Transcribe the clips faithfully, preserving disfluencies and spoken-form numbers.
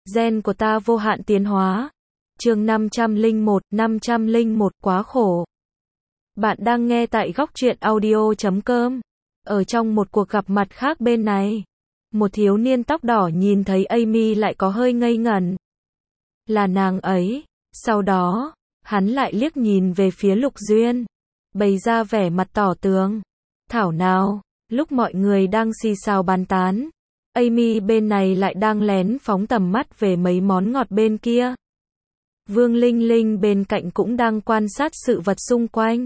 Gen của ta vô hạn tiến hóa. Chương năm trăm lẻ một, năm trăm lẻ một quá khổ. Bạn đang nghe tại góc truyện audio chấm com. Ở trong một cuộc gặp mặt khác bên này, một thiếu niên tóc đỏ nhìn thấy Amy lại có hơi ngây ngẩn. Là nàng ấy. Sau đó, hắn lại liếc nhìn về phía Lục Duyên, bày ra vẻ mặt tỏ tường. Thảo nào, lúc mọi người đang xì xào bàn tán, Amy bên này lại đang lén phóng tầm mắt về mấy món ngọt bên kia. Vương Linh Linh bên cạnh cũng đang quan sát sự vật xung quanh.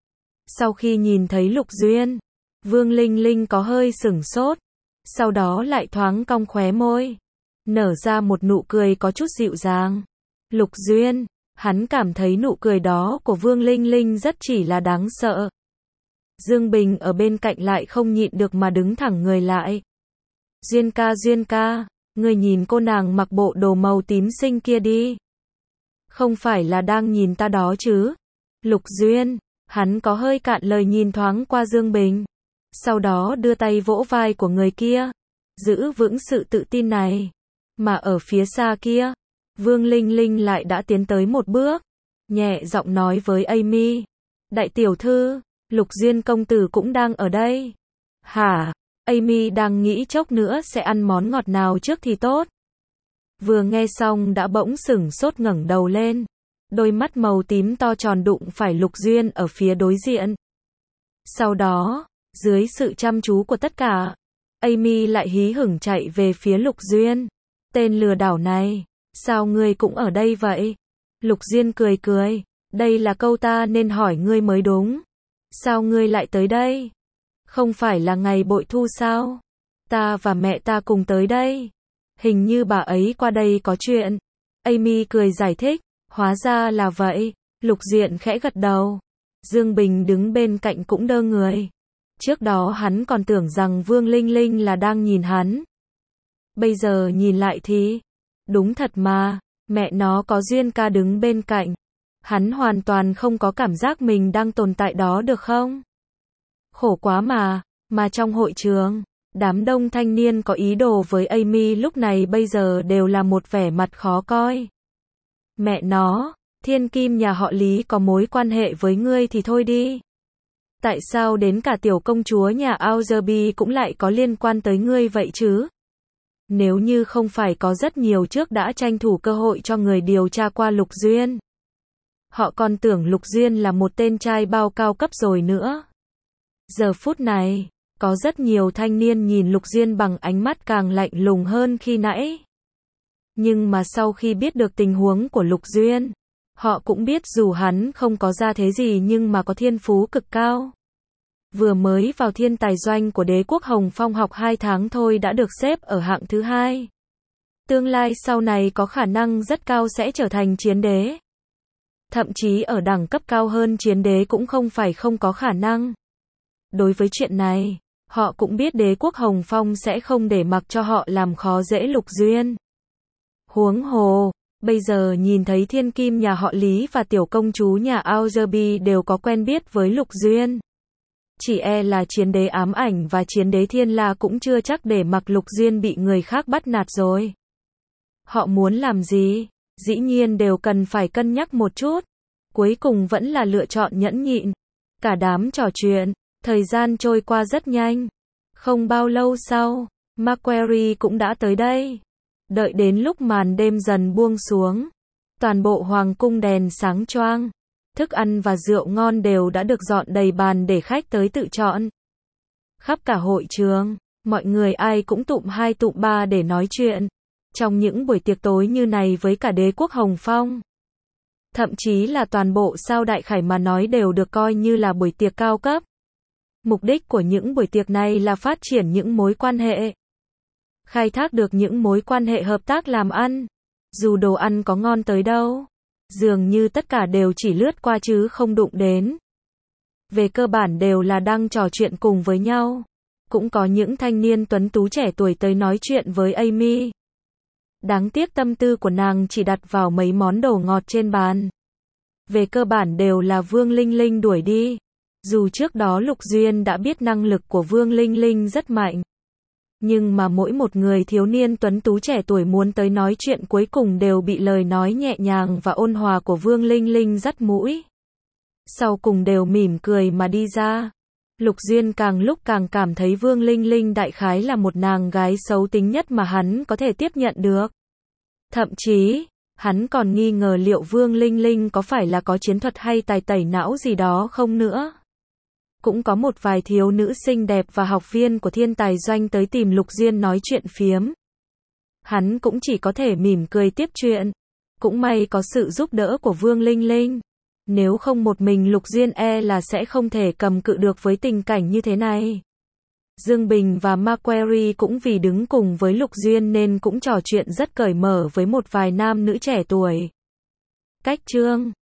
Sau khi nhìn thấy Lục Duyên, Vương Linh Linh có hơi sửng sốt, sau đó lại thoáng cong khóe môi, nở ra một nụ cười có chút dịu dàng. Lục Duyên, hắn cảm thấy nụ cười đó của Vương Linh Linh rất chỉ là đáng sợ. Dương Bình ở bên cạnh lại không nhịn được mà đứng thẳng người lại. Duyên ca, Duyên ca, người nhìn cô nàng mặc bộ đồ màu tím xinh kia đi. Không phải là đang nhìn ta đó chứ? Lục Duyên, hắn có hơi cạn lời nhìn thoáng qua Dương Bình, sau đó đưa tay vỗ vai của người kia, giữ vững sự tự tin này. Mà ở phía xa kia, Vương Linh Linh lại đã tiến tới một bước, nhẹ giọng nói với Amy. Đại tiểu thư, Lục Duyên công tử cũng đang ở đây. Hả? Amy đang nghĩ chốc nữa sẽ ăn món ngọt nào trước thì tốt. Vừa nghe xong đã bỗng sửng sốt ngẩng đầu lên. Đôi mắt màu tím to tròn đụng phải Lục Duyên ở phía đối diện. Sau đó, dưới sự chăm chú của tất cả, Amy lại hí hửng chạy về phía Lục Duyên. Tên lừa đảo này, sao ngươi cũng ở đây vậy? Lục Duyên cười cười, đây là câu ta nên hỏi ngươi mới đúng. Sao ngươi lại tới đây? Không phải là ngày bội thu sao? Ta và mẹ ta cùng tới đây. Hình như bà ấy qua đây có chuyện. Amy cười giải thích, hóa ra là vậy. Lục Duyên khẽ gật đầu. Dương Bình đứng bên cạnh cũng đơ người. Trước đó hắn còn tưởng rằng Vương Linh Linh là đang nhìn hắn. Bây giờ nhìn lại thì, đúng thật mà, mẹ nó có Duyên ca đứng bên cạnh. Hắn hoàn toàn không có cảm giác mình đang tồn tại đó được không? Khổ quá mà, mà trong hội trường, đám đông thanh niên có ý đồ với Amy lúc này bây giờ đều là một vẻ mặt khó coi. Mẹ nó, thiên kim nhà họ Lý có mối quan hệ với ngươi thì thôi đi. Tại sao đến cả tiểu công chúa nhà Alderby cũng lại có liên quan tới ngươi vậy chứ? Nếu như không phải có rất nhiều trước đã tranh thủ cơ hội cho người điều tra qua Lục Duyên, họ còn tưởng Lục Duyên là một tên trai bao cao cấp rồi nữa. Giờ phút này, có rất nhiều thanh niên nhìn Lục Duyên bằng ánh mắt càng lạnh lùng hơn khi nãy. Nhưng mà sau khi biết được tình huống của Lục Duyên, họ cũng biết dù hắn không có gia thế gì nhưng mà có thiên phú cực cao. Vừa mới vào thiên tài doanh của đế quốc Hồng Phong học hai tháng thôi đã được xếp ở hạng thứ hai. Tương lai sau này có khả năng rất cao sẽ trở thành chiến đế. Thậm chí ở đẳng cấp cao hơn chiến đế cũng không phải không có khả năng. Đối với chuyện này, họ cũng biết đế quốc Hồng Phong sẽ không để mặc cho họ làm khó dễ Lục Duyên. Huống hồ, bây giờ nhìn thấy thiên kim nhà họ Lý và tiểu công chúa nhà Alderby đều có quen biết với Lục Duyên. Chỉ e là chiến đế ám ảnh và chiến đế thiên la cũng chưa chắc để mặc Lục Duyên bị người khác bắt nạt rồi. Họ muốn làm gì? Dĩ nhiên đều cần phải cân nhắc một chút. Cuối cùng vẫn là lựa chọn nhẫn nhịn. Cả đám trò chuyện, thời gian trôi qua rất nhanh. Không bao lâu sau, Macquarie cũng đã tới đây. Đợi đến lúc màn đêm dần buông xuống, toàn bộ hoàng cung đèn sáng choang, thức ăn và rượu ngon đều đã được dọn đầy bàn để khách tới tự chọn. Khắp cả hội trường, mọi người ai cũng tụm hai tụm ba để nói chuyện. Trong những buổi tiệc tối như này với cả đế quốc Hồng Phong, thậm chí là toàn bộ sao Đại Khải mà nói đều được coi như là buổi tiệc cao cấp. Mục đích của những buổi tiệc này là phát triển những mối quan hệ, khai thác được những mối quan hệ hợp tác làm ăn. Dù đồ ăn có ngon tới đâu, dường như tất cả đều chỉ lướt qua chứ không đụng đến. Về cơ bản đều là đang trò chuyện cùng với nhau. Cũng có những thanh niên tuấn tú trẻ tuổi tới nói chuyện với Amy. Đáng tiếc tâm tư của nàng chỉ đặt vào mấy món đồ ngọt trên bàn. Về cơ bản đều là Vương Linh Linh đuổi đi. Dù trước đó Lục Duyên đã biết năng lực của Vương Linh Linh rất mạnh, Nhưng mà mỗi một người thiếu niên tuấn tú trẻ tuổi muốn tới nói chuyện cuối cùng đều bị lời nói nhẹ nhàng và ôn hòa của Vương Linh Linh dắt mũi. Sau cùng đều mỉm cười mà đi ra. Lục Duyên càng lúc càng cảm thấy Vương Linh Linh đại khái là một nàng gái xấu tính nhất mà hắn có thể tiếp nhận được. Thậm chí, hắn còn nghi ngờ liệu Vương Linh Linh có phải là có chiến thuật hay tài tẩy não gì đó không nữa. Cũng có một vài thiếu nữ xinh đẹp và học viên của Thiên Tài Doanh tới tìm Lục Duyên nói chuyện phiếm. Hắn cũng chỉ có thể mỉm cười tiếp chuyện. Cũng may có sự giúp đỡ của Vương Linh Linh. Nếu không một mình Lục Duyên e là sẽ không thể cầm cự được với tình cảnh như thế này. Dương Bình và Macquarie cũng vì đứng cùng với Lục Duyên nên cũng trò chuyện rất cởi mở với một vài nam nữ trẻ tuổi. Cách chương